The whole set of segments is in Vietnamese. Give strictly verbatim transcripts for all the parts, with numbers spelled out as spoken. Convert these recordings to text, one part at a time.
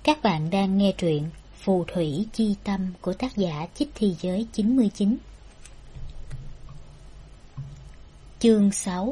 Các bạn đang nghe truyện Phù Thủy Chi Tâm của tác giả Chích Thi Giới chín mươi chín. Chương sáu.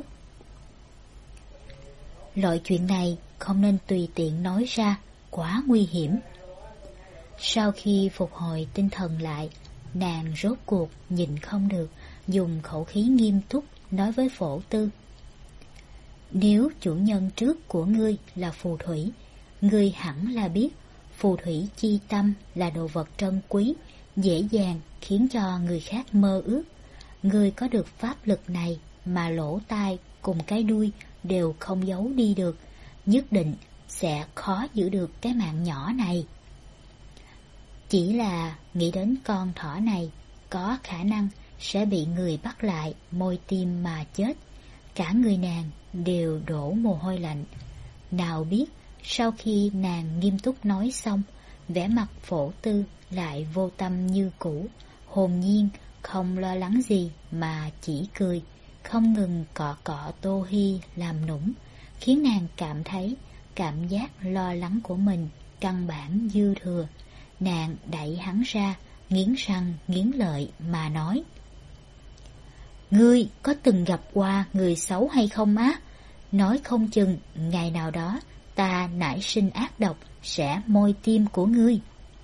Loại chuyện này không nên tùy tiện nói ra, quá nguy hiểm. Sau khi phục hồi tinh thần lại, nàng rốt cuộc nhịn không được, dùng khẩu khí nghiêm túc nói với Phổ Tư: Nếu chủ nhân trước của ngươi là phù thủy, ngươi hẳn là biết phù thủy chi tâm là đồ vật trân quý, dễ dàng khiến cho người khác mơ ước. Ngươi có được pháp lực này mà lỗ tai cùng cái đuôi đều không giấu đi được, nhất định sẽ khó giữ được cái mạng nhỏ này. Chỉ là nghĩ đến con thỏ này có khả năng sẽ bị người bắt lại môi tim mà chết, cả người nàng đều đổ mồ hôi lạnh. Nào biết sau khi nàng nghiêm túc nói xong, vẻ mặt Phổ Tư lại vô tâm như cũ, hồn nhiên không lo lắng gì mà chỉ cười, không ngừng cọ cọ Tô Hi làm nũng, khiến nàng cảm thấy cảm giác lo lắng của mình căn bản dư thừa. Nàng đẩy hắn ra, nghiến răng nghiến lợi mà nói: Ngươi có từng gặp qua người xấu hay không á? Nói không chừng ngày nào đó ta nảy sinh ác độc sẽ môi tim của ngươi.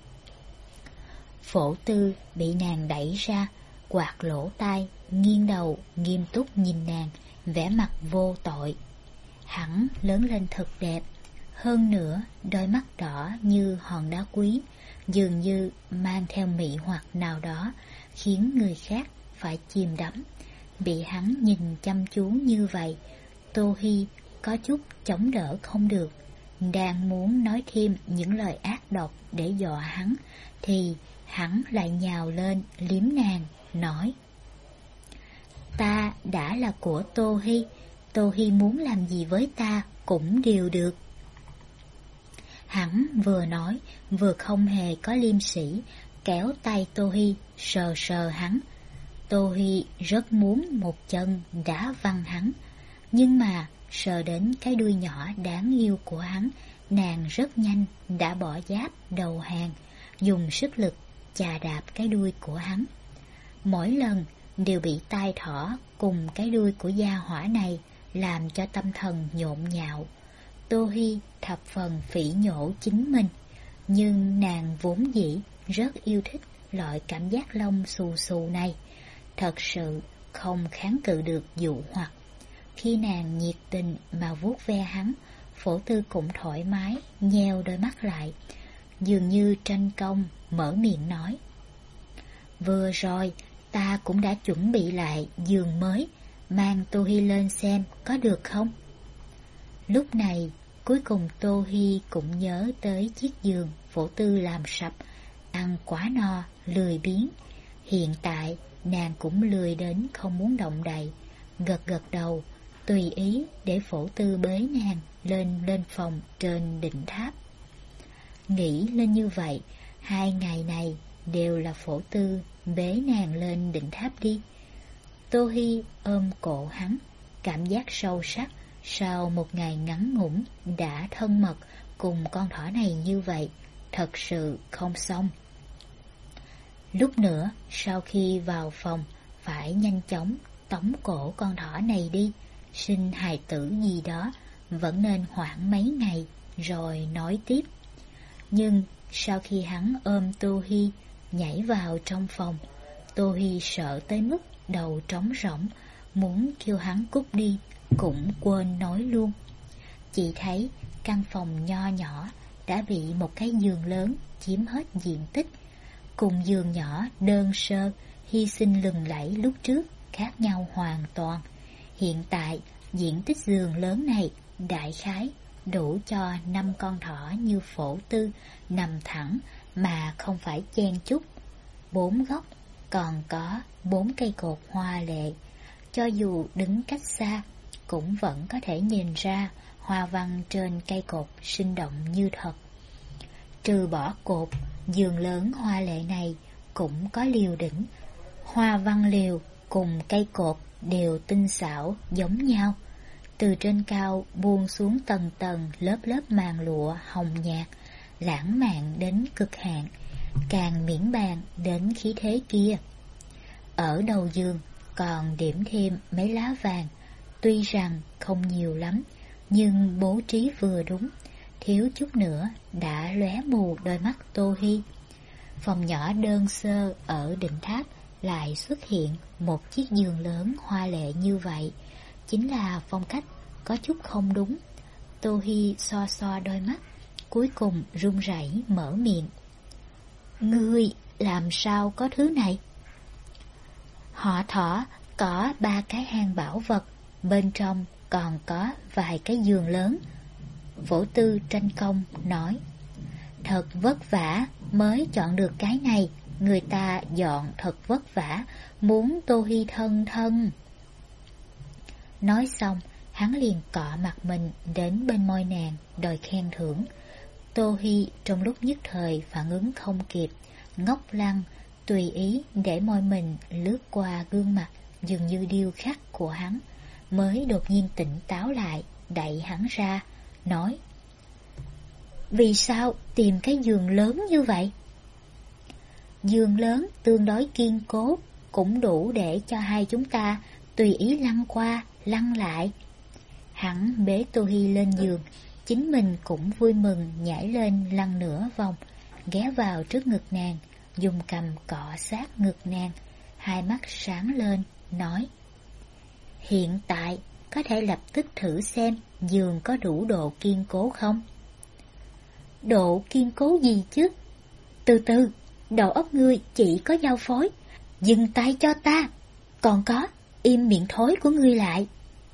Phổ Tư bị nàng đẩy ra, quạt lỗ tai, nghiêng đầu nghiêm túc nhìn nàng, vẻ mặt vô tội. Hắn lớn lên thật đẹp, hơn nữa đôi mắt đỏ như hòn đá quý, dường như mang theo mị hoặc nào đó, khiến người khác phải chìm đắm. Bị hắn nhìn chăm chú như vậy, Tô Hi có chút chống đỡ không được, đang muốn nói thêm những lời ác độc để dọa hắn, thì hắn lại nhào lên liếm nàng, nói: Ta đã là của Tô Hi, Tô Hi muốn làm gì với ta cũng đều được. Hắn vừa nói vừa không hề có liêm sỉ, kéo tay Tô Hi sờ sờ hắn. Tô Hi rất muốn một chân đá văng hắn, nhưng mà sờ đến cái đuôi nhỏ đáng yêu của hắn, nàng rất nhanh đã bỏ giáp đầu hàng, dùng sức lực chà đạp cái đuôi của hắn. Mỗi lần đều bị tai thỏ cùng cái đuôi của gia hỏa này làm cho tâm thần nhộn nhạo. Tô Hi thập phần phỉ nhổ chính mình, nhưng nàng vốn dĩ rất yêu thích loại cảm giác lông xù xù này, thật sự không kháng cự được dụ hoặc. Khi nàng nhiệt tình mà vuốt ve hắn, Phổ Tư cũng thoải mái nheo đôi mắt lại, dường như tranh công mở miệng nói: Vừa rồi ta cũng đã chuẩn bị lại giường mới, mang Tô Hi lên xem có được không? Lúc này cuối cùng Tô Hi cũng nhớ tới chiếc giường Phổ Tư làm sập, ăn quá no lười biếng. Hiện tại nàng cũng lười đến không muốn động đậy, gật gật đầu tùy ý để Phổ Tư bế nàng lên lên phòng trên đỉnh tháp. Nghĩ lên như vậy, hai ngày này đều là Phổ Tư bế nàng lên đỉnh tháp đi. Tô Hi ôm cổ hắn, cảm giác sâu sắc sau một ngày ngắn ngủn đã thân mật cùng con thỏ này như vậy, thật sự không xong. Lúc nữa sau khi vào phòng phải nhanh chóng tống cổ con thỏ này đi, sinh hài tử gì đó vẫn nên hoãn mấy ngày rồi nói tiếp. Nhưng sau khi hắn ôm Tô Hi nhảy vào trong phòng, Tô Hi sợ tới mức đầu trống rỗng, muốn kêu hắn cút đi cũng quên nói luôn. Chỉ thấy căn phòng nho nhỏ đã bị một cái giường lớn chiếm hết diện tích, cùng giường nhỏ đơn sơ hy sinh lừng lẫy lúc trước khác nhau hoàn toàn. Hiện tại diện tích giường lớn này đại khái đủ cho năm con thỏ như Phổ Tư nằm thẳng mà không phải chen chúc. Bốn góc còn có bốn cây cột hoa lệ, cho dù đứng cách xa cũng vẫn có thể nhìn ra hoa văn trên cây cột sinh động như thật. Trừ bỏ cột, giường lớn hoa lệ này cũng có liều đỉnh, hoa văn liều cùng cây cột đều tinh xảo giống nhau. Từ trên cao buông xuống tầng tầng lớp lớp màn lụa hồng nhạt, lãng mạn đến cực hạn, càng miễn bàn đến khí thế kia. Ở đầu giường còn điểm thêm mấy lá vàng, tuy rằng không nhiều lắm, nhưng bố trí vừa đúng, thiếu chút nữa đã lóe mù đôi mắt Tô Hi. Phòng nhỏ đơn sơ ở đỉnh tháp lại xuất hiện một chiếc giường lớn hoa lệ như vậy, chính là phong cách có chút không đúng. Tô Hi so so đôi mắt, cuối cùng run rẩy mở miệng. Ngươi làm sao có thứ này? Họ Thỏ có ba cái hang bảo vật, bên trong còn có vài cái giường lớn. Phổ Tư tranh công nói, thật vất vả mới chọn được cái này, người ta dọn thật vất vả, muốn Tô Hi thân thân. Nói xong, hắn liền cọ mặt mình đến bên môi nàng, đòi khen thưởng. Tô Hi trong lúc nhất thời phản ứng không kịp, ngốc lăng, tùy ý để môi mình lướt qua gương mặt dường như điêu khắc của hắn, mới đột nhiên tỉnh táo lại, đẩy hắn ra, nói, vì sao tìm cái giường lớn như vậy? Giường lớn tương đối kiên cố, cũng đủ để cho hai chúng ta tùy ý lăn qua, lăn lại. Hắn bế Tô Hi lên giường, chính mình cũng vui mừng nhảy lên lăn nửa vòng, ghé vào trước ngực nàng, dùng cằm cọ sát ngực nàng, hai mắt sáng lên, nói, hiện tại có thể lập tức thử xem giường có đủ độ kiên cố không? Độ kiên cố gì chứ? Từ từ, đầu óc ngươi chỉ có giao phối, dừng tay cho ta, còn có, im miệng thối của ngươi lại.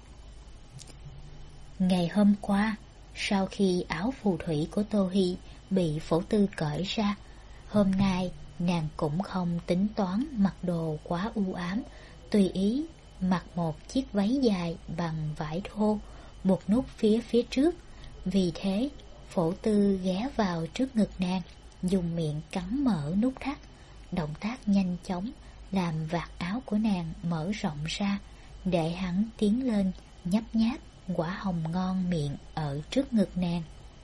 Ngày hôm qua, sau khi áo phù thủy của Tô Hi bị Phổ Tư cởi ra, hôm nay nàng cũng không tính toán mặc đồ quá u ám, tùy ý mặc một chiếc váy dài bằng vải thô, buộc nút phía phía trước. Vì thế, Phổ Tư ghé vào trước ngực nàng, dùng miệng cắn mở nút thắt, động tác nhanh chóng làm vạt áo của nàng mở rộng ra, để hắn tiến lên nhấp nháp quả hồng ngon miệng ở trước ngực nàng.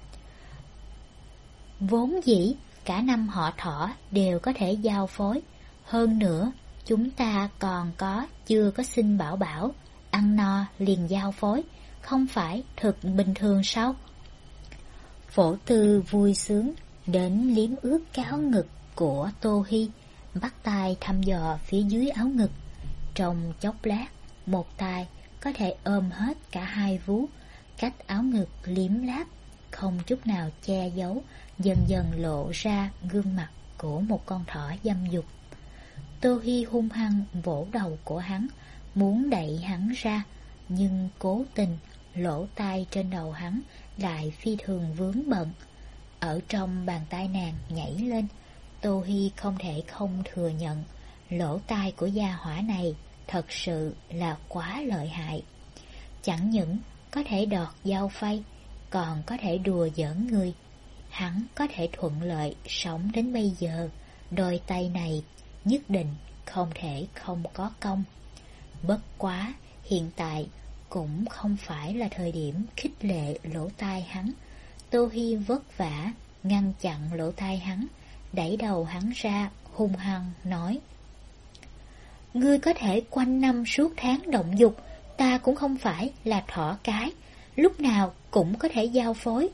Vốn dĩ cả năm họ Thỏ đều có thể giao phối, hơn nữa chúng ta còn có chưa có sinh bảo bảo, ăn no liền giao phối, không phải thực bình thường sao? Phổ Tư vui sướng đến liếm ướt cái áo ngực của Tô Hi, bắt tay thăm dò phía dưới áo ngực. Trong chốc lát, một tay có thể ôm hết cả hai vú, cách áo ngực liếm láp, không chút nào che giấu, dần dần lộ ra gương mặt của một con thỏ dâm dục. Tô Hi hung hăng vỗ đầu của hắn, muốn đẩy hắn ra, nhưng cố tình lỗ tai trên đầu hắn lại phi thường vướng bận. Ở trong bàn tay nàng nhảy lên, Tô Hi không thể không thừa nhận, lỗ tai của gia hỏa này thật sự là quá lợi hại. Chẳng những có thể đọt dao phay, còn có thể đùa giỡn người. Hắn có thể thuận lợi sống đến bây giờ, đôi tay này nhất định không thể không có công. Bất quá, hiện tại cũng không phải là thời điểm khích lệ lỗ tai hắn. Tô Hi vất vả ngăn chặn lỗ tai hắn, đẩy đầu hắn ra, hung hăng nói, ngươi có thể quanh năm suốt tháng động dục, ta cũng không phải là thỏ cái, lúc nào cũng có thể giao phối.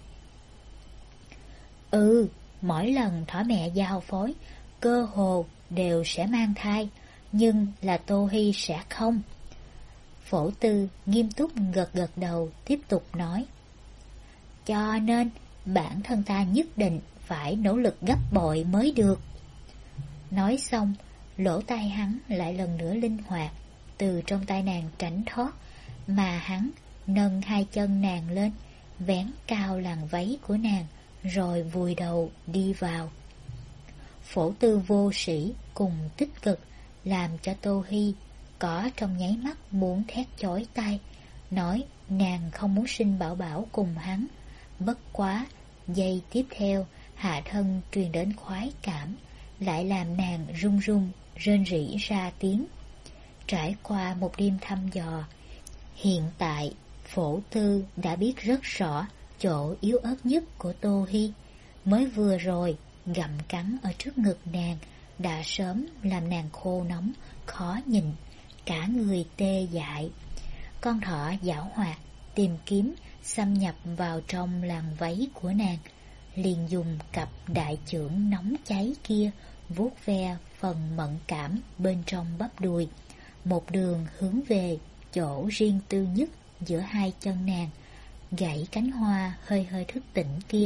Ừ, mỗi lần thỏ mẹ giao phối, cơ hồ đều sẽ mang thai, nhưng là Tô Hi sẽ không. Phổ Tư nghiêm túc gật gật đầu, tiếp tục nói, cho nên bản thân ta nhất định phải nỗ lực gấp bội mới được. Nói xong, lỗ tai hắn lại lần nữa linh hoạt, từ trong tay nàng tránh thoát, mà hắn nâng hai chân nàng lên, vén cao làn váy của nàng, rồi vùi đầu đi vào. Phổ Tư vô sĩ cùng tích cực làm cho Tô Hi có trong nháy mắt muốn thét chói tai, nói nàng không muốn sinh bảo bảo cùng hắn. Bất quá, giây tiếp theo, hạ thân truyền đến khoái cảm, lại làm nàng run run, rên rỉ ra tiếng. Trải qua một đêm thăm dò, hiện tại Phổ Tư đã biết rất rõ chỗ yếu ớt nhất của Tô Hi. Mới vừa rồi, gặm cắn ở trước ngực nàng đã sớm làm nàng khô nóng, khó nhìn, cả người tê dại. Con thỏ giảo hoạt, tìm kiếm, xâm nhập vào trong làn váy của nàng, liền dùng cặp đại chưởng nóng cháy kia vuốt ve phần mẫn cảm bên trong bắp đùi, một đường hướng về chỗ riêng tư nhất giữa hai chân nàng, gãy cánh hoa hơi hơi thức tỉnh kia.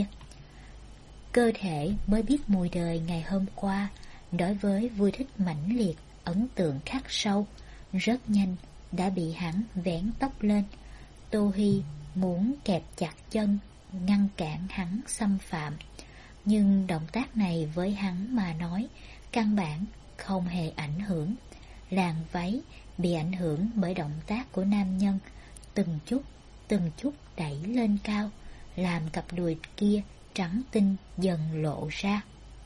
Cơ thể mới biết mùi đời ngày hôm qua, đối với vui thích mãnh liệt, ấn tượng khắc sâu, rất nhanh đã bị hắn vén tóc lên. Tô Hi muốn kẹp chặt chân, ngăn cản hắn xâm phạm, nhưng động tác này với hắn mà nói căn bản không hề ảnh hưởng. Làn váy bị ảnh hưởng bởi động tác của nam nhân, từng chút, từng chút đẩy lên cao, làm cặp đùi kia trắng tinh dần lộ ra.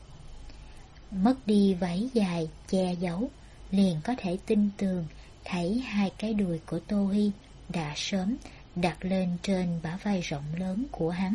Mất đi váy dài che giấu, liền có thể tin tường thấy hai cái đùi của Tô Hi đã sớm đặt lên trên bả vai rộng lớn của hắn.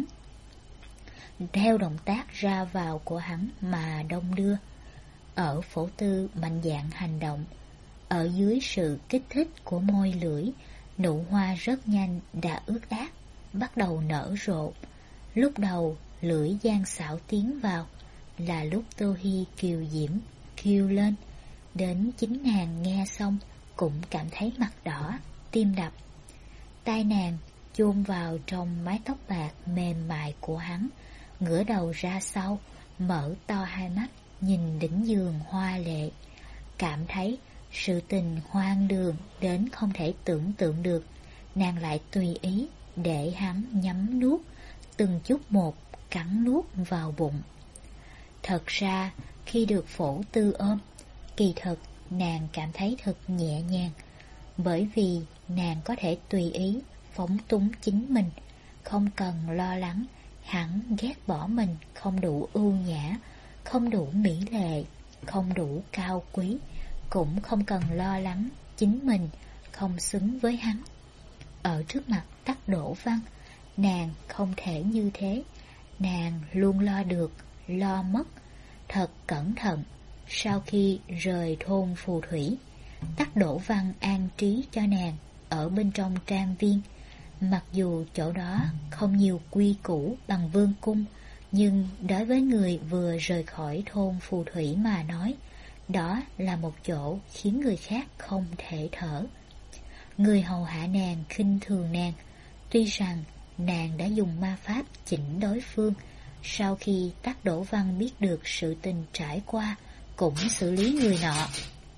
Theo động tác ra vào của hắn mà đông đưa. Ở Phổ Tư mạnh dạn hành động, ở dưới sự kích thích của môi lưỡi, nụ hoa rất nhanh đã ướt át, bắt đầu nở rộ. Lúc đầu lưỡi gian xảo tiến vào, là lúc Tô Hi kiều diễm kêu lên, đến chính nàng nghe xong cũng cảm thấy mặt đỏ, tim đập. Tai nàng chôn vào trong mái tóc bạc mềm mại của hắn, ngửa đầu ra sau, mở to hai mắt nhìn đỉnh giường hoa lệ, cảm thấy sự tình hoang đường đến không thể tưởng tượng được. Nàng lại tùy ý để hắn nhắm nuốt, từng chút một cắn nuốt vào bụng. Thật ra khi được Phổ Tư ôm, kỳ thực nàng cảm thấy thật nhẹ nhàng, bởi vì nàng có thể tùy ý phóng túng chính mình, không cần lo lắng hắn ghét bỏ mình không đủ ưu nhã, không đủ mỹ lệ, không đủ cao quý, cũng không cần lo lắng chính mình không xứng với hắn. Ở trước mặt Tắc Đỗ Văn, nàng không thể như thế. Nàng luôn lo được, lo mất, thật cẩn thận. Sau khi rời thôn Phù Thủy, Tắc Đỗ Văn an trí cho nàng ở bên trong trang viên. Mặc dù chỗ đó không nhiều quy củ bằng vương cung, nhưng đối với người vừa rời khỏi thôn Phù Thủy mà nói, đó là một chỗ khiến người khác không thể thở. Người hầu hạ nàng khinh thường nàng, tuy rằng nàng đã dùng ma pháp chỉnh đối phương. Sau khi Tắc Đỗ Văn biết được sự tình trải qua, cũng xử lý người nọ.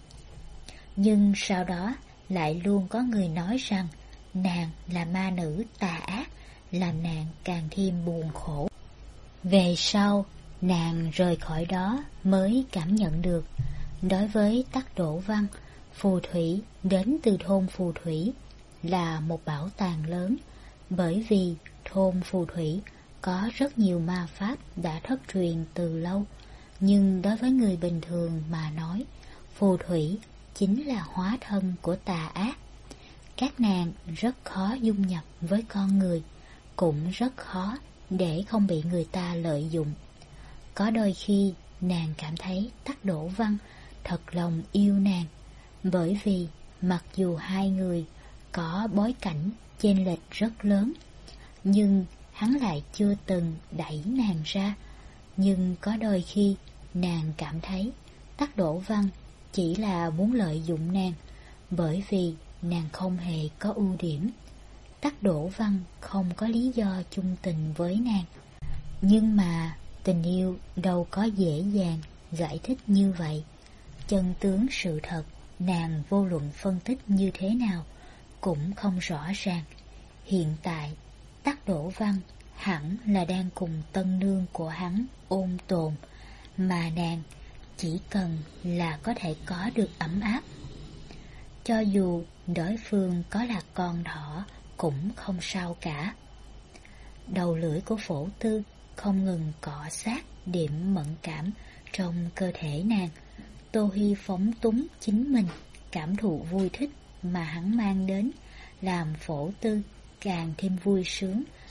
Nhưng sau đó lại luôn có người nói rằng nàng là ma nữ tà ác, làm nàng càng thêm buồn khổ. Về sau, nàng rời khỏi đó mới cảm nhận được, đối với Tắc Đỗ Văn, phù thủy đến từ thôn Phù Thủy là một bảo tàng lớn, bởi vì thôn Phù Thủy có rất nhiều ma pháp đã thất truyền từ lâu. Nhưng đối với người bình thường mà nói, phù thủy chính là hóa thân của tà ác. Các nàng rất khó dung nhập với con người, cũng rất khó để không bị người ta lợi dụng. Có đôi khi nàng cảm thấy Tắc Đỗ Văn thật lòng yêu nàng, bởi vì mặc dù hai người có bối cảnh chênh lệch rất lớn, nhưng hắn lại chưa từng đẩy nàng ra. Nhưng có đôi khi nàng cảm thấy Tắc Đỗ Văn chỉ là muốn lợi dụng nàng, bởi vì nàng không hề có ưu điểm. Tắc Đỗ Văn không có lý do chung tình với nàng. Nhưng mà tình yêu đâu có dễ dàng giải thích như vậy. Chân tướng sự thật, nàng vô luận phân tích như thế nào cũng không rõ ràng. Hiện tại Tắc Đỗ Văn hẳn là đang cùng tân nương của hắn ôn tồn, mà nàng chỉ cần là có thể có được ấm áp. Cho dù đối phương có là con thỏ cũng không sao cả. Đầu lưỡi của Phổ Tư không ngừng cọ sát điểm mẫn cảm trong cơ thể nàng. Tô Hi phóng túng chính mình, cảm thụ vui thích mà hắn mang đến, làm Phổ Tư càng thêm vui sướng,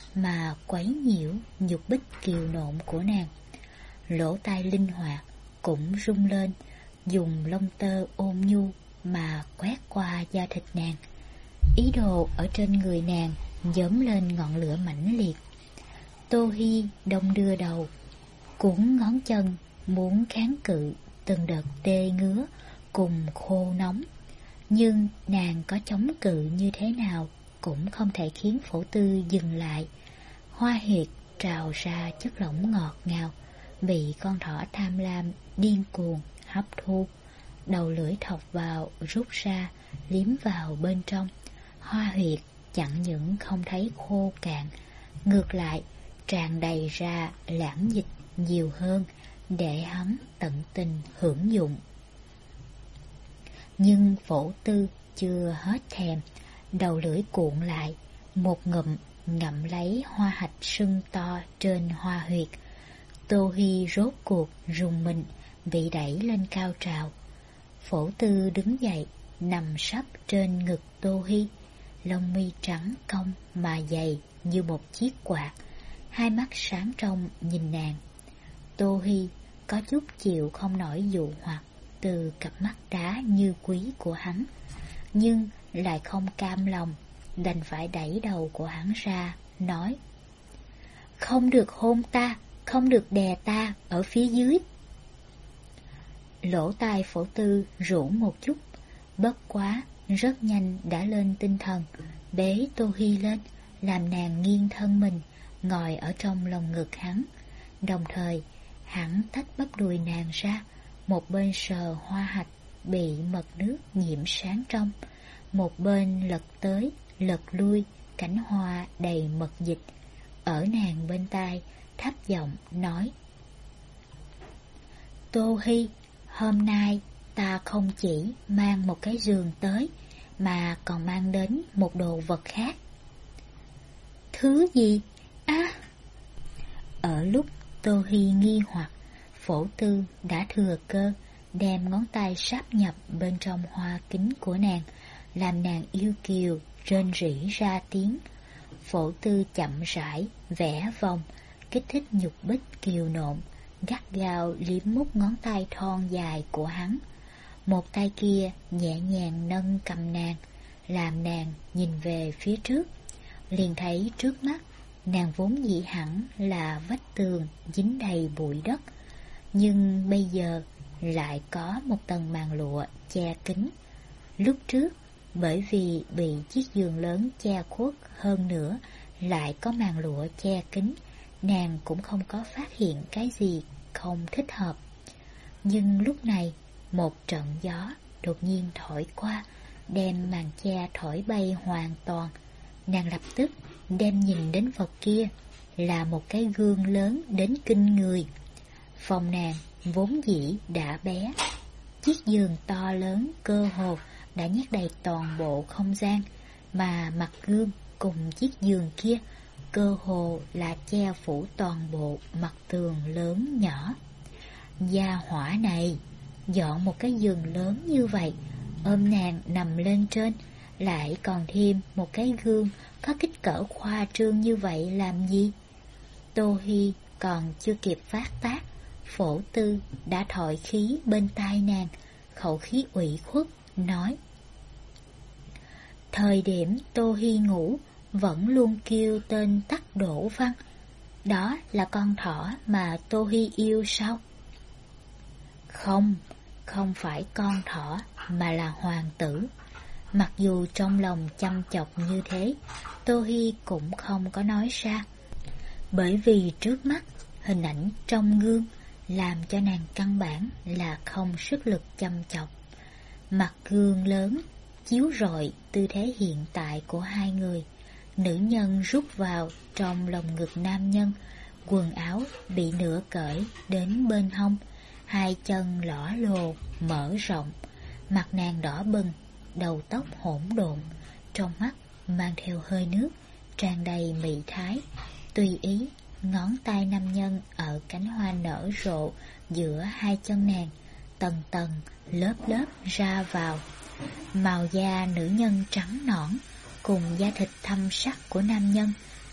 mà quấy nhiễu nhục bích kiều nộn của nàng. Lỗ tai linh hoạt cũng rung lên, dùng lông tơ ôn nhu mà quét qua da thịt nàng. Ý đồ ở trên người nàng dớm lên ngọn lửa mãnh liệt. Tô Hi đông đưa đầu, cuốn ngón chân muốn kháng cự từng đợt tê ngứa cùng khô nóng. Nhưng nàng có chống cự như thế nào cũng không thể khiến Phổ Tư dừng lại. Hoa huyệt trào ra chất lỏng ngọt ngào, bị con thỏ tham lam điên cuồng hấp thu. Đầu lưỡi thọc vào rút ra, liếm vào bên trong. Hoa huyệt chẳng những không thấy khô cạn, ngược lại tràn đầy ra lãng dịch nhiều hơn để hắn tận tình hưởng dụng. Nhưng Phổ Tư chưa hết thèm, đầu lưỡi cuộn lại, một ngụm ngậm lấy hoa hạch sưng to trên hoa huyệt. Tô Hi rốt cuộc rùng mình, bị đẩy lên cao trào. Phổ Tư đứng dậy, nằm sấp trên ngực Tô Hi, lông mi trắng cong mà dày như một chiếc quạt, hai mắt sáng trong nhìn nàng. Tô Hi có chút chịu không nổi dụ hoặc từ cặp mắt đá như quý của hắn, nhưng lại không cam lòng, đành phải đẩy đầu của hắn ra, nói: "Không được hôn ta, không được đè ta ở phía dưới." Lỗ tai Phổ Tư rũ một chút, bất quá rất nhanh đã lên tinh thần, bế Tô Hi lên, làm nàng nghiêng thân mình, ngồi ở trong lòng ngực hắn. Đồng thời, hắn tách bắp đùi nàng ra, một bên sờ hoa hạch bị mật nước nhiễm sáng trong, một bên lật tới, lật lui cánh hoa đầy mật dịch. Ở nàng bên tai, thấp giọng nói: "Tô Hi, hôm nay ta không chỉ mang một cái giường tới, mà còn mang đến một đồ vật khác." "Thứ gì? Á!" À, ở lúc Tô Hi nghi hoặc, Phổ Tư đã thừa cơ đem ngón tay sáp nhập bên trong hoa kính của nàng, làm nàng yêu kiều rên rỉ ra tiếng. Phổ Tư chậm rãi vẽ vòng, kích thích nhục bích kiều nộn, gắt gao liếm mút ngón tay thon dài của hắn. Một tay kia nhẹ nhàng nâng cầm nàng, làm nàng nhìn về phía trước. Liền thấy trước mắt nàng vốn dĩ hẳn là vách tường dính đầy bụi đất, nhưng bây giờ lại có một tầng màn lụa che kín. Lúc trước bởi vì bị chiếc giường lớn che khuất, hơn nữa lại có màn lụa che kín, nàng cũng không có phát hiện cái gì không thích hợp. Nhưng lúc này một trận gió đột nhiên thổi qua, đem màn che thổi bay hoàn toàn. Nàng lập tức đem nhìn đến vật kia là một cái gương lớn đến kinh người. Phòng nàng vốn dĩ đã bé, chiếc giường to lớn cơ hồ đã nhét đầy toàn bộ không gian, mà mặt gương cùng chiếc giường kia cơ hồ là che phủ toàn bộ mặt tường lớn nhỏ. Gia hỏa này dọn một cái giường lớn như vậy, ôm nàng nằm lên trên, lại còn thêm một cái gương có kích cỡ khoa trương như vậy làm gì? Tô Hi còn chưa kịp phát tác, Phổ Tư đã thổi khí bên tai nàng, khẩu khí ủy khuất nói: "Thời điểm Tô Hi ngủ vẫn luôn kêu tên Tắc Đỗ Văn, đó là con thỏ mà Tô Hi yêu sao?" "Không, không phải con thỏ, mà là hoàng tử." Mặc dù trong lòng chăm chọc như thế, Tô Hi cũng không có nói ra, bởi vì trước mắt hình ảnh trong gương làm cho nàng căn bản là không sức lực chăm chọc. Mặt gương lớn chiếu rọi tư thế hiện tại của hai người. Nữ nhân rút vào trong lồng ngực nam nhân, quần áo bị nửa cởi đến bên hông, hai chân lõa lồ mở rộng, mặt nàng đỏ bừng, đầu tóc hỗn độn, trong mắt mang theo hơi nước, tràn đầy mị thái. Tùy ý ngón tay nam nhân ở cánh hoa nở rộ giữa hai chân nàng, tầng tầng lớp lớp ra vào. Màu da nữ nhân trắng nõn cùng da thịt thâm sắc của nam nhân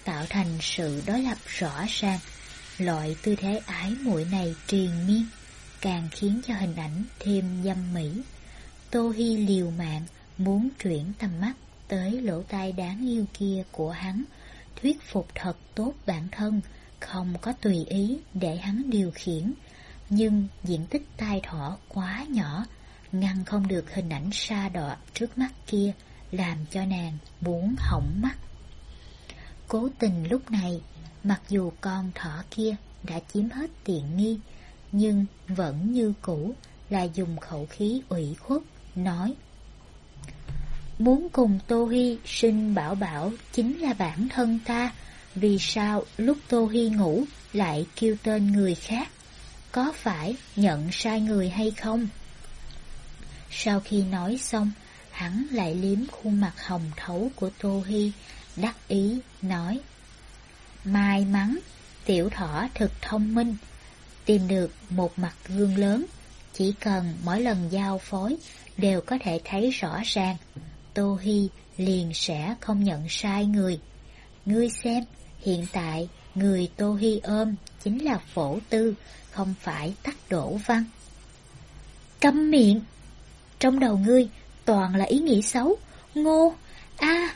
tạo thành sự đối lập rõ ràng. Loại tư thế ái muội này triền miên, càng khiến cho hình ảnh thêm dâm mỹ. Tô Hi liều mạng muốn chuyển tầm mắt tới lỗ tai đáng yêu kia của hắn, thuyết phục thật tốt bản thân, không có tùy ý để hắn điều khiển. Nhưng diện tích tai thỏ quá nhỏ, ngăn không được hình ảnh sa đọa trước mắt kia, làm cho nàng muốn hỏng mắt. Cố tình lúc này, mặc dù con thỏ kia đã chiếm hết tiện nghi, nhưng vẫn như cũ là dùng khẩu khí ủy khuất, nói: muốn cùng Tô Hi sinh bảo bảo chính là bản thân ta, vì sao lúc Tô Hi ngủ lại kêu tên người khác? Có phải nhận sai người hay không? Sau khi nói xong, hắn lại liếm khuôn mặt hồng thấu của Tô Hi, đắc ý nói: may mắn, tiểu thỏ thật thông minh, tìm được một mặt gương lớn, chỉ cần mỗi lần giao phối đều có thể thấy rõ ràng, Tô Hi liền sẽ không nhận sai người. Ngươi xem, hiện tại người Tô Hi ôm chính là Phổ Tư, không phải Tắc Đỗ Văn. Câm miệng! Trong đầu ngươi toàn là ý nghĩ xấu, ngô, a. À.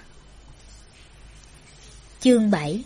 Chương bảy.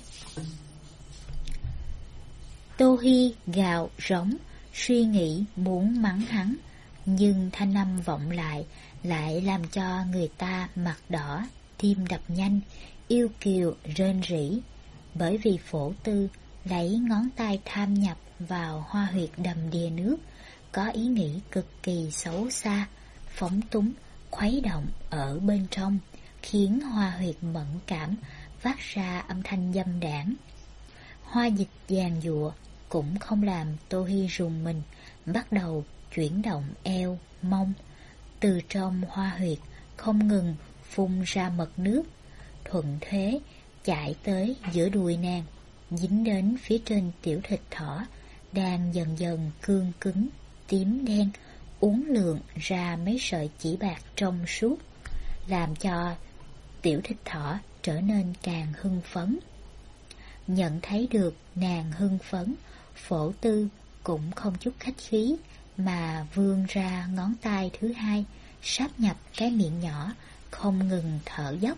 Tô Hi gào rống, suy nghĩ muốn mắng hắn, nhưng thanh âm vọng lại, lại làm cho người ta mặt đỏ, tim đập nhanh, yêu kiều rên rỉ. Bởi vì Phổ Tư lấy ngón tay tham nhập vào hoa huyệt đầm đìa nước, có ý nghĩ cực kỳ xấu xa, phóng túng, khuấy động ở bên trong, khiến hoa huyệt mẫn cảm, phát ra âm thanh dâm đãng. Hoa dịch giàn giụa cũng không làm Tô Hi rùng mình, bắt đầu chuyển động eo, mông. Từ trong hoa huyệt không ngừng phun ra mật nước, thuận thế chạy tới giữa đùi nàng, dính đến phía trên tiểu thịt thỏ, đang dần dần cương cứng, tím đen, uốn lượn ra mấy sợi chỉ bạc trong suốt, làm cho tiểu thịt thỏ trở nên càng hưng phấn. Nhận thấy được nàng hưng phấn, Phổ Tư cũng không chút khách khí mà vươn ra ngón tay thứ hai, sáp nhập cái miệng nhỏ, không ngừng thở dốc,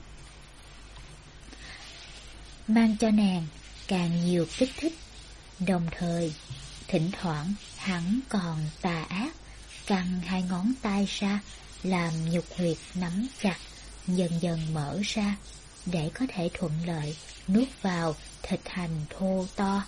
mang cho nàng càng nhiều kích thích. Đồng thời, thỉnh thoảng hắn còn tà ác căng hai ngón tay ra, làm nhục huyệt nắm chặt, dần dần mở ra, để có thể thuận lợi nuốt vào thịt hành thô to.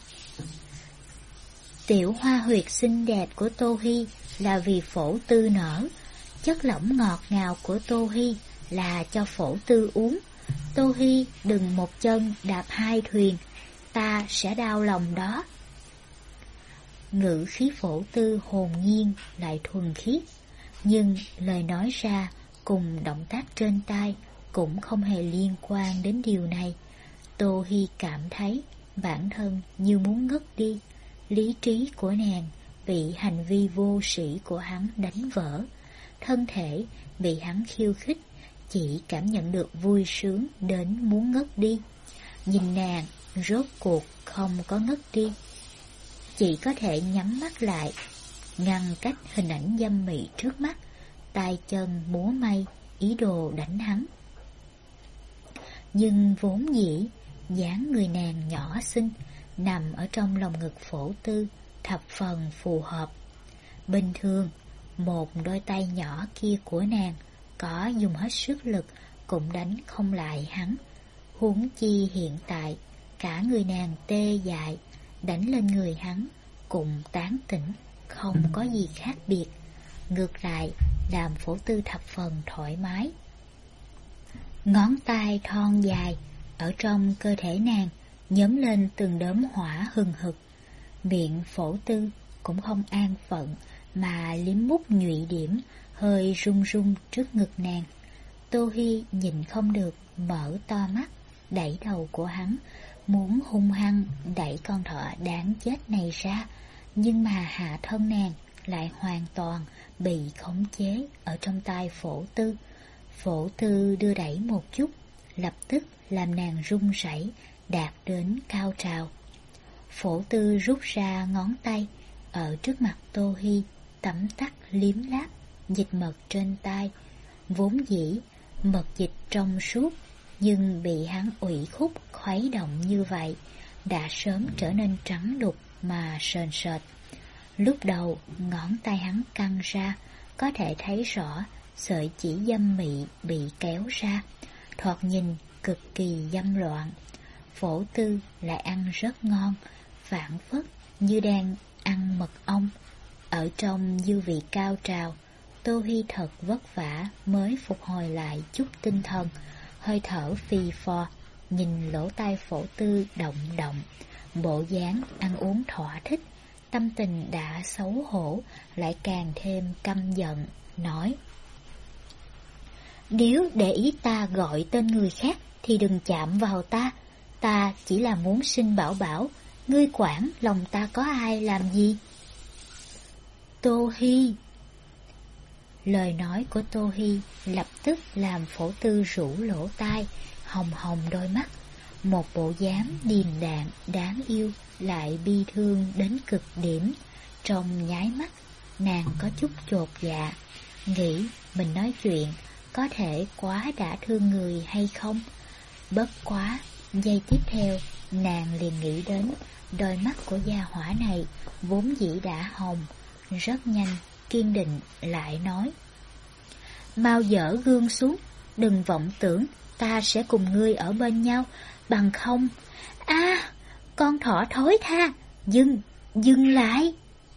Tiểu hoa huyệt xinh đẹp của Tô Hi là vì Phổ Tư nở, chất lỏng ngọt ngào của Tô Hi là cho Phổ Tư uống. Tô Hi đừng một chân đạp hai thuyền, ta sẽ đau lòng đó. Ngữ khí Phổ Tư hồn nhiên lại thuần khiết, nhưng lời nói ra cùng động tác trên tay cũng không hề liên quan đến điều này. Tô Hi cảm thấy bản thân như muốn ngất đi, lý trí của nàng bị hành vi vô sĩ của hắn đánh vỡ, thân thể bị hắn khiêu khích, chỉ cảm nhận được vui sướng đến muốn ngất đi. Nhìn nàng rốt cuộc không có ngất đi, chỉ có thể nhắm mắt lại, ngăn cách hình ảnh dâm mị trước mắt, tay chân múa may, ý đồ đánh hắn. Nhưng vốn dĩ dáng người nàng nhỏ xinh, nằm ở trong lòng ngực Phổ Tư thập phần phù hợp. Bình thường, một đôi tay nhỏ kia của nàng có dùng hết sức lực cũng đánh không lại hắn. Huống chi hiện tại, cả người nàng tê dại, đánh lên người hắn cũng tán tỉnh, không có gì khác biệt. Ngược lại, làm Phổ Tư thập phần thoải mái. Ngón tay thon dài ở trong cơ thể nàng nhóm lên từng đốm hỏa hừng hực. Miệng Phổ Tư cũng không an phận mà liếm mút nhụy điểm, hơi run run trước ngực nàng. Tô Hi nhìn không được, mở to mắt, đẩy đầu của hắn, muốn hung hăng đẩy con thỏ đáng chết này ra, nhưng mà hạ thân nàng lại hoàn toàn bị khống chế ở trong tay Phổ Tư. Phổ Tư đưa đẩy một chút, lập tức làm nàng run rẩy, đạt đến cao trào. Phổ Tư rút ra ngón tay, ở trước mặt Tô Hi, tắm tắt liếm láp, dịch mật trên tay. Vốn dĩ, mật dịch trong suốt, nhưng bị hắn ủy khúc khuấy động như vậy, đã sớm trở nên trắng đục mà sền sệt. Lúc đầu, ngón tay hắn căng ra, có thể thấy rõ sợi chỉ dâm mị bị kéo ra, thoạt nhìn cực kỳ dâm loạn. Phổ Tư lại ăn rất ngon, phảng phất như đang ăn mật ong. Ở trong dư vị cao trào, Tô Hi thật vất vả mới phục hồi lại chút tinh thần, hơi thở phì phò, nhìn lỗ tai Phổ Tư động động, bộ dáng ăn uống thỏa thích, tâm tình đã xấu hổ, lại càng thêm căm giận, nói: Nếu để ý ta gọi tên người khác thì đừng chạm vào ta, ta chỉ là muốn sinh bảo bảo, ngươi quản lòng ta có ai làm gì? Tô Hi. Lời nói của Tô Hi lập tức làm Phổ Tư rũ lỗ tai, hồng hồng đôi mắt, một bộ dáng điềm đạm đáng yêu lại bi thương đến cực điểm. Trong nháy mắt, nàng có chút chột dạ, nghĩ mình nói chuyện có thể quá đã thương người hay không. Bất quá, giây tiếp theo, nàng liền nghĩ đến đôi mắt của gia hỏa này vốn dĩ đã hồng, rất nhanh kiên định lại nói: Mau dỡ gương xuống, đừng vọng tưởng ta sẽ cùng ngươi ở bên nhau, bằng không. A, à, con thỏ thối tha, dừng, dừng lại.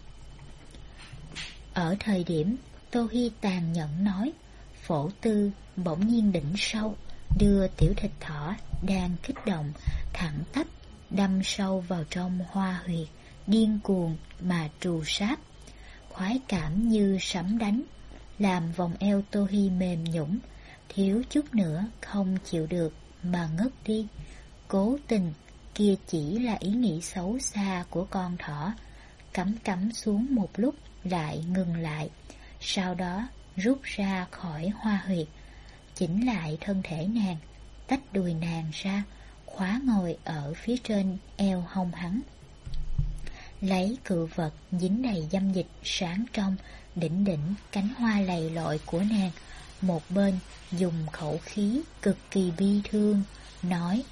Ở thời điểm Tô Hi tàn nhẫn nói, Phổ Tư bỗng nhiên đỉnh sâu, đưa tiểu thịt thỏ đang kích động thẳng tắp đâm sâu vào trong hoa huyệt, điên cuồng mà trù sáp. Khoái cảm như sấm đánh, làm vòng eo Tô Hi mềm nhũn, thiếu chút nữa không chịu được mà ngất đi. Cố tình kia chỉ là ý nghĩ xấu xa của con thỏ, cắm cắm xuống một lúc lại ngừng lại, sau đó rút ra khỏi hoa huyệt, chỉnh lại thân thể nàng, tách đùi nàng ra, khóa ngồi ở phía trên eo hông hắn. Lấy cự vật dính đầy dâm dịch sáng trong, đỉnh đỉnh cánh hoa lầy lội của nàng, một bên dùng khẩu khí cực kỳ bi thương, nói: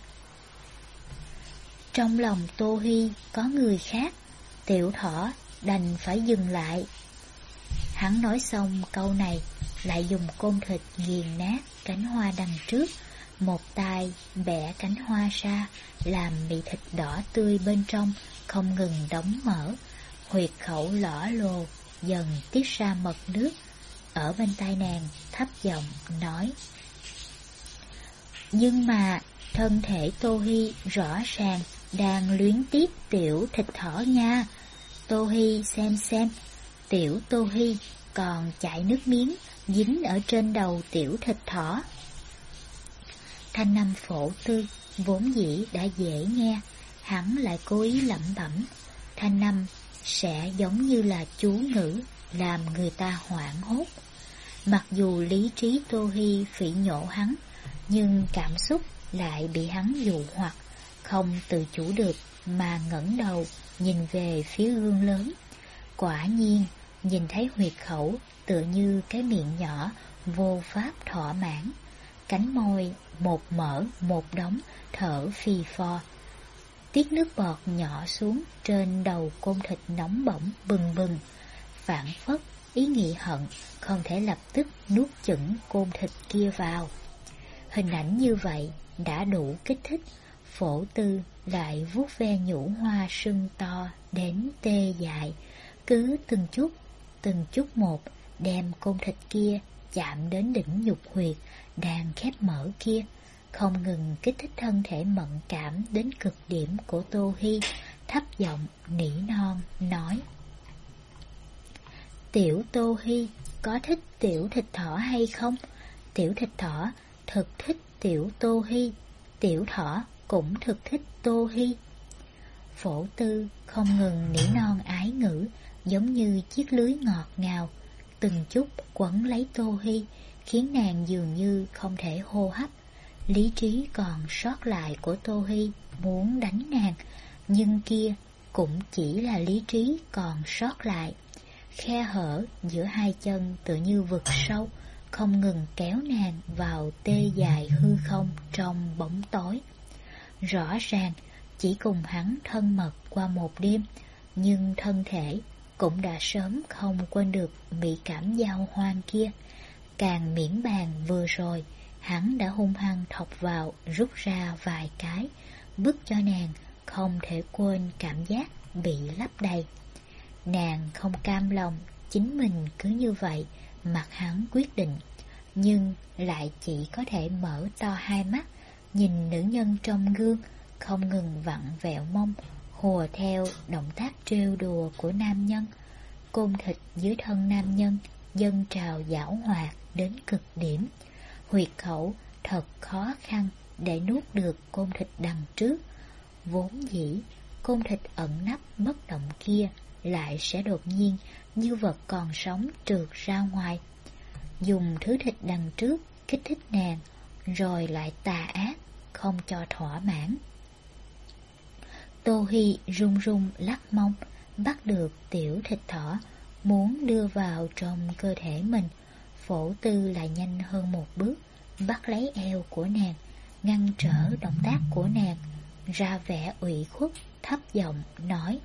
Trong lòng Tô Hi có người khác, tiểu thỏ đành phải dừng lại. Hắn nói xong câu này, lại dùng côn thịt nghiền nát cánh hoa đằng trước, một tay bẻ cánh hoa ra, làm bị thịt đỏ tươi bên trong không ngừng đóng mở, huyệt khẩu lõa lồ dần tiết ra mật nước. Ở bên tai nàng thấp giọng nói: Nhưng mà thân thể Tô Hi rõ ràng đang luyến tiếc tiểu thịt thỏ nha. Tô Hi xem xem, tiểu Tô Hi còn chảy nước miếng dính ở trên đầu tiểu thịt thỏ. Thanh âm Phổ Tư vốn dĩ đã dễ nghe, hắn lại cố ý lẩm bẩm, thanh âm sẽ giống như là chú ngữ, làm người ta hoảng hốt. Mặc dù lý trí Tô Hi phỉ nhổ hắn, nhưng cảm xúc lại bị hắn dụ hoặc, không tự chủ được mà ngẩng đầu nhìn về phía gương lớn. Quả nhiên, nhìn thấy huyệt khẩu tựa như cái miệng nhỏ vô pháp thỏa mãn, cánh môi một mở một đóng, thở phì phò. Tiết nước bọt nhỏ xuống trên đầu côn thịt nóng bỏng bừng bừng, phảng phất ý nghĩ hận không thể lập tức nuốt chửng côn thịt kia vào. Hình ảnh như vậy đã đủ kích thích. Phổ Tư lại vuốt ve nhũ hoa sưng to đến tê dại, cứ từng chút từng chút một đem côn thịt kia chạm đến đỉnh nhục huyệt đang khép mở kia, không ngừng kích thích thân thể mẫn cảm đến cực điểm của Tô Hi, thấp giọng nỉ non nói: Tiểu Tô Hi có thích tiểu thịt thỏ hay không? Tiểu thịt thỏ thật thích tiểu Tô Hi, tiểu thỏ cũng thật thích Tô Hi. Phổ Tư không ngừng nỉ non ái ngữ, giống như chiếc lưới ngọt ngào, từng chút quấn lấy Tô Hi, khiến nàng dường như không thể hô hấp. Lý trí còn sót lại của Tô Hi muốn đánh nàng, nhưng kia cũng chỉ là lý trí còn sót lại. Khe hở giữa hai chân tự như vực sâu, không ngừng kéo nàng vào tê dài hư không trong bóng tối. Rõ ràng chỉ cùng hắn thân mật qua một đêm, nhưng thân thể cũng đã sớm không quên được mỹ cảm giao hoang kia. Càng miễn bàn vừa rồi, hắn đã hung hăng thọc vào rút ra vài cái, bức cho nàng không thể quên cảm giác bị lấp đầy. Nàng không cam lòng chính mình cứ như vậy mặc hắn quyết định, nhưng lại chỉ có thể mở to hai mắt, nhìn nữ nhân trong gương, không ngừng vặn vẹo mông, hùa theo động tác trêu đùa của nam nhân. Côn thịt dưới thân nam nhân dâng trào giảo hoạt đến cực điểm, huyệt khẩu thật khó khăn để nuốt được côn thịt đằng trước. Vốn dĩ côn thịt ẩn nấp bất động kia lại sẽ đột nhiên như vật còn sống trượt ra ngoài, dùng thứ thịt đằng trước kích thích nàng, rồi lại tà ác không cho thỏa mãn. Tô Hi run run lắc mông, bắt được tiểu thịt thỏ, muốn đưa vào trong cơ thể mình. Phổ Tư lại nhanh hơn một bước, bắt lấy eo của nàng, ngăn trở động tác của nàng, ra vẻ ủy khuất, thấp giọng nói: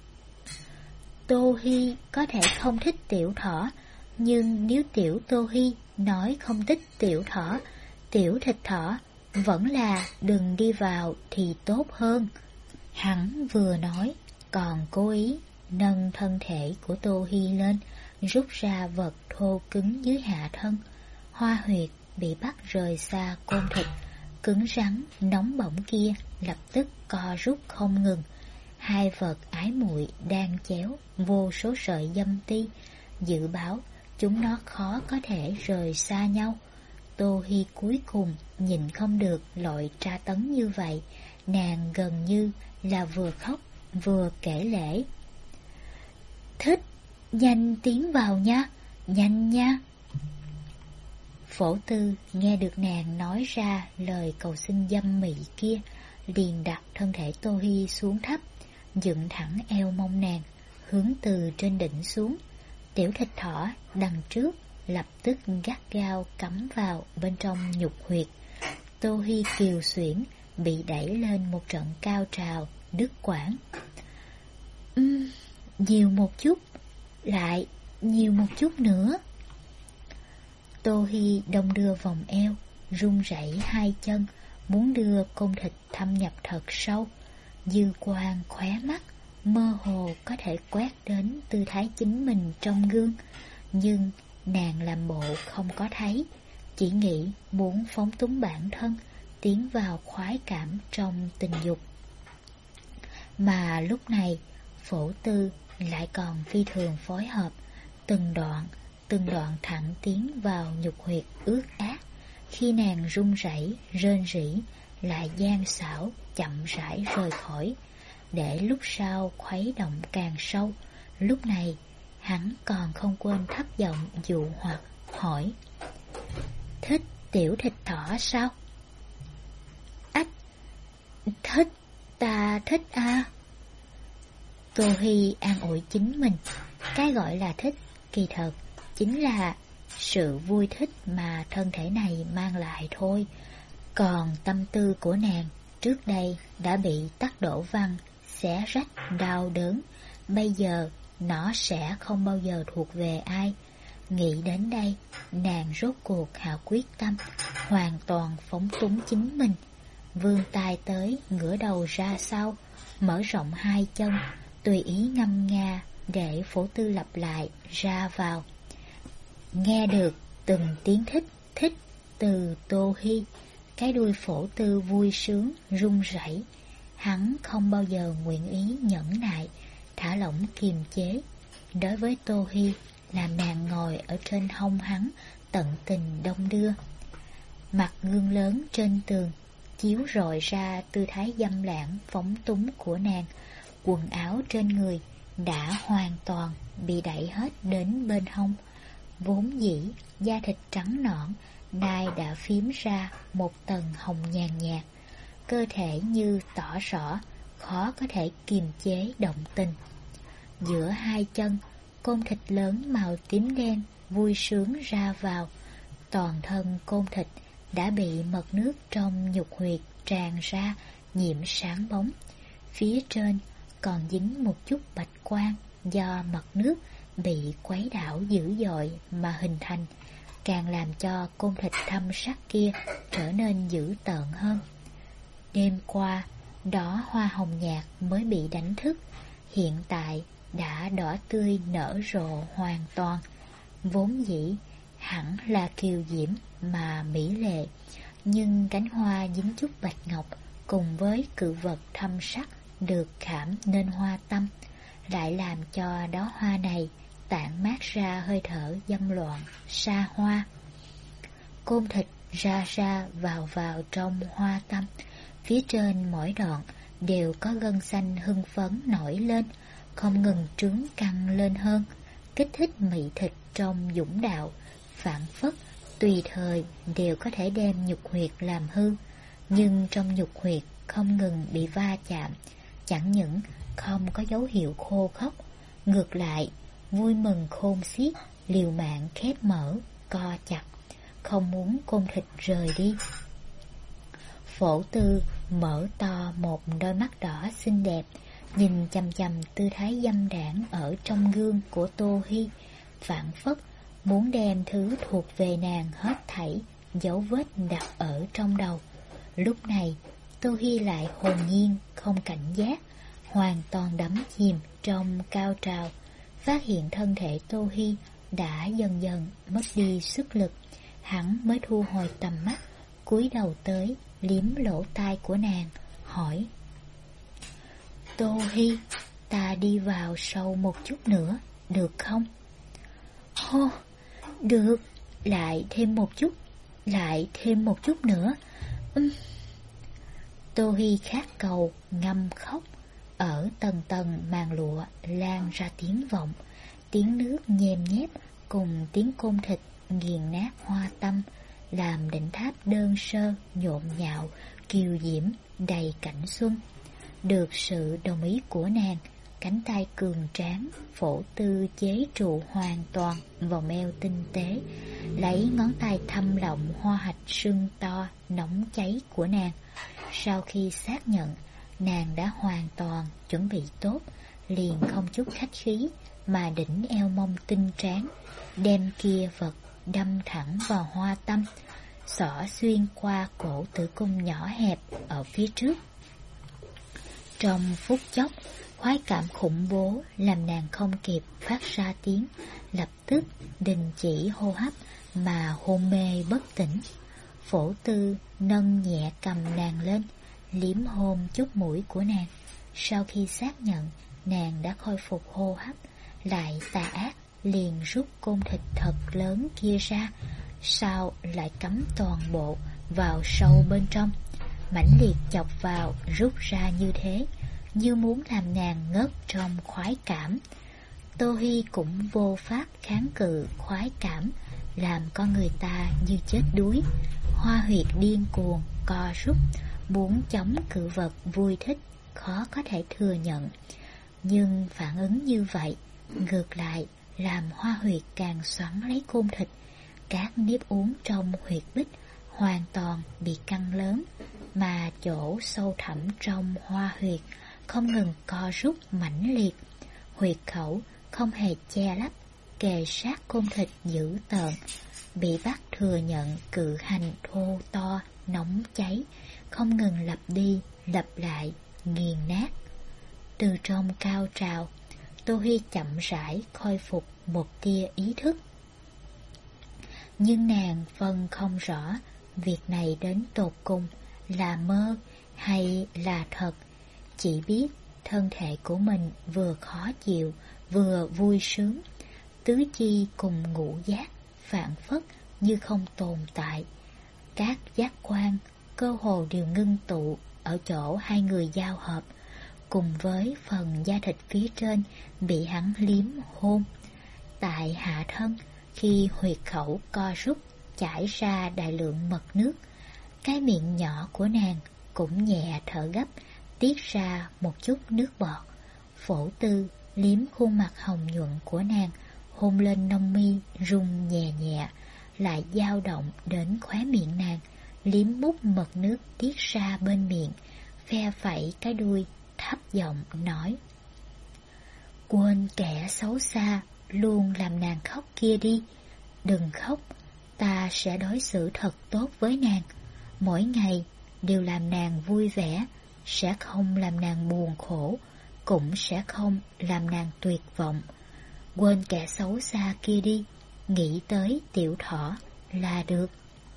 Tô Hi có thể không thích tiểu thỏ, nhưng nếu tiểu Tô Hi nói không thích tiểu thỏ, tiểu thịt thỏ vẫn là đừng đi vào thì tốt hơn. Hắn vừa nói, còn cố ý nâng thân thể của Tô Hi lên, rút ra vật thô cứng dưới hạ thân. Hoa huyệt bị bắt rời xa côn thịt, cứng rắn, nóng bỏng kia lập tức co rút không ngừng. Hai vật ái muội đang chéo vô số sợi dâm ti, dự báo chúng nó khó có thể rời xa nhau. Tô Hi cuối cùng nhìn không được loại tra tấn như vậy, nàng gần như là vừa khóc vừa kể lể: Thích, nhanh tiến vào nha, nhanh nha. Phổ Tư nghe được nàng nói ra lời cầu xin dâm mị kia, liền đặt thân thể Tô Hi xuống thấp, dựng thẳng eo mông nàng, hướng từ trên đỉnh xuống. Tiểu thịt thỏ đằng trước lập tức gắt gao cắm vào bên trong nhục huyệt. Tô Hi kiều xuyển bị đẩy lên một trận cao trào đứt quãng. Uhm, nhiều một chút, lại nhiều một chút nữa. Tô Hi đông đưa vòng eo, run rẩy hai chân, muốn đưa côn thịt thâm nhập thật sâu. Dư quang khóe mắt mơ hồ có thể quét đến tư thái chính mình trong gương, nhưng nàng làm bộ không có thấy, chỉ nghĩ muốn phóng túng bản thân, tiến vào khoái cảm trong tình dục. Mà lúc này Phổ Tư lại còn phi thường phối hợp, từng đoạn từng đoạn thẳng tiến vào nhục huyệt ướt át. Khi nàng run rẩy rên rỉ, lại gian xảo chậm rãi rời khỏi, để lúc sau khuấy động càng sâu. Lúc này hắn còn không quên thấp giọng dụ hoặc hỏi: Thích tiểu thịt thỏ sao? Ách, thích, ta thích a. À. Tô Hi an ủi chính mình, cái gọi là thích kỳ thật chính là sự vui thích mà thân thể này mang lại thôi. Còn tâm tư của nàng trước đây đã bị Tắc Đổ Văn xé rách đau đớn, bây giờ nó sẽ không bao giờ thuộc về ai. Nghĩ đến đây, nàng rốt cuộc hạ quyết tâm, hoàn toàn phóng túng chính mình, vươn tay tới ngửa đầu ra sau, mở rộng hai chân, tùy ý ngâm nga để Phổ Tư lặp lại ra vào. Nghe được từng tiếng thích thích từ Tô Hi, cái đuôi Phổ Tư vui sướng run rẩy. Hắn không bao giờ nguyện ý nhẫn nại, thả lỏng kiềm chế. Đối với Tô Hi, làm nàng ngồi ở trên hông hắn, tận tình đông đưa. Mặt gương lớn trên tường chiếu rọi ra tư thái dâm lãng phóng túng của nàng. Quần áo trên người đã hoàn toàn bị đẩy hết đến bên hông. Vốn dĩ da thịt trắng nõn, nay đã phím ra một tầng hồng nhàn nhạt. cơ thể như tỏ rõ, khó có thể kiềm chế động tình. Giữa hai chân, côn thịt lớn màu tím đen vui sướng ra vào. Toàn thân côn thịt đã bị mật nước trong nhục huyệt tràn ra, nhiễm sáng bóng. Phía trên còn dính một chút bạch quang do mật nước bị quấy đảo dữ dội mà hình thành, càng làm cho côn thịt thâm sắc kia trở nên dữ tợn hơn. Đêm qua, đóa hoa hồng nhạt mới bị đánh thức, hiện tại đã đỏ tươi nở rộ hoàn toàn. Vốn dĩ hẳn là kiều diễm mà mỹ lệ, nhưng cánh hoa dính chút bạch ngọc cùng với cự vật thâm sắc được khảm nên hoa tâm, lại làm cho đóa hoa này tản mát ra hơi thở dâm loạn, xa hoa. Côn thịt ra ra vào vào trong hoa tâm, phía trên mỗi đoạn đều có gân xanh hưng phấn nổi lên, không ngừng trướng căng lên hơn, kích thích mị thịt trong dũng đạo, phảng phất tùy thời đều có thể đem nhục huyệt làm hư. Nhưng trong nhục huyệt không ngừng bị va chạm, chẳng những không có dấu hiệu khô khốc, ngược lại vui mừng khôn xiết, liều mạng khép mở, co chặt, không muốn côn thịt rời đi. Phổ Tư mở to một đôi mắt đỏ xinh đẹp, nhìn chằm chằm tư thái dâm đãng ở trong gương của Tô Hi, phảng phất muốn đem thứ thuộc về nàng hết thảy dấu vết đặt ở trong đầu. Lúc này Tô Hi lại hồn nhiên không cảnh giác, hoàn toàn đắm chìm trong cao trào, phát hiện thân thể Tô Hi đã dần dần mất đi sức lực, hắn mới thu hồi tầm mắt, cúi đầu tới liếm lỗ tai của nàng, hỏi: Tô Hi, ta đi vào sâu một chút nữa, được không? Hô, được, lại thêm một chút, lại thêm một chút nữa. Uhm. Tô Hi khát cầu, ngâm khóc, ở tầng tầng màn lụa lan ra tiếng vọng, tiếng nước nhem nhép cùng tiếng côn thịt nghiền nát hoa tâm, làm đỉnh tháp đơn sơ, nhộn nhạo, kiều diễm, đầy cảnh xuân. Được sự đồng ý của nàng, cánh tay cường tráng, Phổ Tư chế trụ hoàn toàn vòng eo tinh tế, lấy ngón tay thăm lọng hoa hạch sưng to, nóng cháy của nàng. Sau khi xác nhận nàng đã hoàn toàn chuẩn bị tốt, liền không chút khách khí mà đỉnh eo mông tinh tráng, đem kia vật đâm thẳng vào hoa tâm, xỏ xuyên qua cổ tử cung nhỏ hẹp ở phía trước. Trong phút chốc, khoái cảm khủng bố làm nàng không kịp phát ra tiếng, lập tức đình chỉ hô hấp mà hôn mê bất tỉnh. Phổ Tư nâng nhẹ cầm nàng lên, liếm hôn chút mũi của nàng. Sau khi xác nhận nàng đã khôi phục hô hấp, lại tà ác liền rút côn thịt thật lớn kia ra, sau lại cắm toàn bộ vào sâu bên trong, mãnh liệt chọc vào rút ra như thế, như muốn làm nàng ngất trong khoái cảm. Tô Hi cũng vô pháp kháng cự khoái cảm, làm con người ta như chết đuối, hoa huyệt điên cuồng co rút, muốn chống cự vật vui thích, khó có thể thừa nhận. Nhưng phản ứng như vậy ngược lại làm hoa huyệt càng xoắn lấy côn thịt, các nếp uốn trong huyệt bích hoàn toàn bị căng lớn, mà chỗ sâu thẳm trong hoa huyệt không ngừng co rút mãnh liệt. Huyệt khẩu không hề che lấp, kề sát côn thịt dữ tợn, bị bắt thừa nhận cự hành thô to, nóng cháy, không ngừng lặp đi, lặp lại, nghiền nát. Từ trong cao trào, Tô Hi chậm rãi khôi phục một tia ý thức. Nhưng nàng phân không rõ việc này đến tột cùng là mơ hay là thật, chỉ biết thân thể của mình vừa khó chịu vừa vui sướng, tứ chi cùng ngũ giác phảng phất như không tồn tại. Các giác quan cơ hồ đều ngưng tụ ở chỗ hai người giao hợp, cùng với phần da thịt phía trên bị hắn liếm hôn. Tại hạ thân, khi huyệt khẩu co rút chảy ra đại lượng mật nước, cái miệng nhỏ của nàng cũng nhẹ thở gấp, tiết ra một chút nước bọt. Phổ Tư liếm khuôn mặt hồng nhuận của nàng, hôn lên lông mi rung nhẹ nhẹ, lại dao động đến khóe miệng nàng, liếm mút mật nước tiết ra bên miệng, phe phẩy cái đuôi, thấp giọng nói: quên kẻ xấu xa luôn làm nàng khóc kia đi. Đừng khóc, ta sẽ đối xử thật tốt với nàng. Mỗi ngày đều làm nàng vui vẻ, sẽ không làm nàng buồn khổ, cũng sẽ không làm nàng tuyệt vọng. Quên kẻ xấu xa kia đi, nghĩ tới Tiểu Thỏ là được.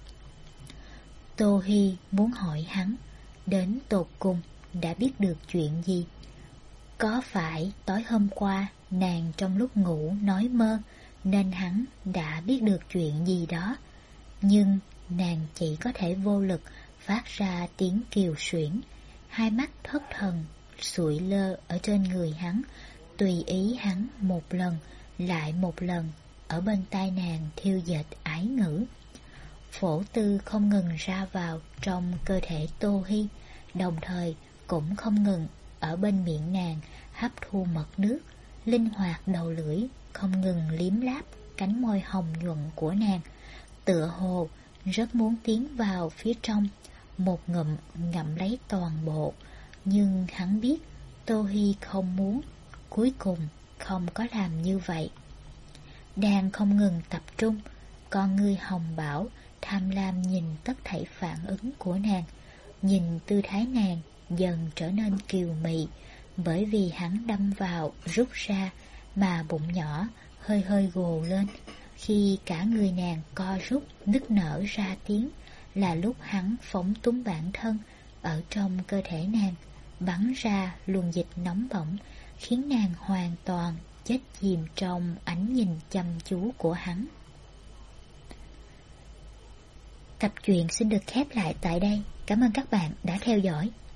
Tô Hi muốn hỏi hắn đến tột cùng đã biết được chuyện gì. Có phải tối hôm qua nàng trong lúc ngủ nói mơ nên hắn đã biết được chuyện gì đó, nhưng nàng chỉ có thể vô lực phát ra tiếng kiều xuyển, hai mắt thất thần sụi lơ ở trên người hắn, tùy ý hắn một lần lại một lần ở bên tai nàng thiêu dệt ái ngữ. Phổ Tư không ngừng ra vào trong cơ thể Tô Hi, đồng thời cũng không ngừng ở bên miệng nàng hấp thu mật nước, linh hoạt đầu lưỡi không ngừng liếm láp cánh môi hồng nhuận của nàng, tựa hồ rất muốn tiến vào phía trong, một ngụm ngậm lấy toàn bộ. Nhưng hắn biết Tô Hi không muốn, cuối cùng không có làm như vậy. Đang không ngừng tập trung, con ngươi hồng bảo tham lam nhìn tất thảy phản ứng của nàng, nhìn tư thái nàng dần trở nên kiều mị, bởi vì hắn đâm vào rút ra mà bụng nhỏ hơi hơi gồ lên. Khi cả người nàng co rút nức nở ra tiếng là lúc hắn phóng túng bản thân ở trong cơ thể nàng, bắn ra luồng dịch nóng bỏng, khiến nàng hoàn toàn chết chìm trong ánh nhìn chăm chú của hắn. Tập truyện xin được khép lại tại đây. Cảm ơn các bạn đã theo dõi.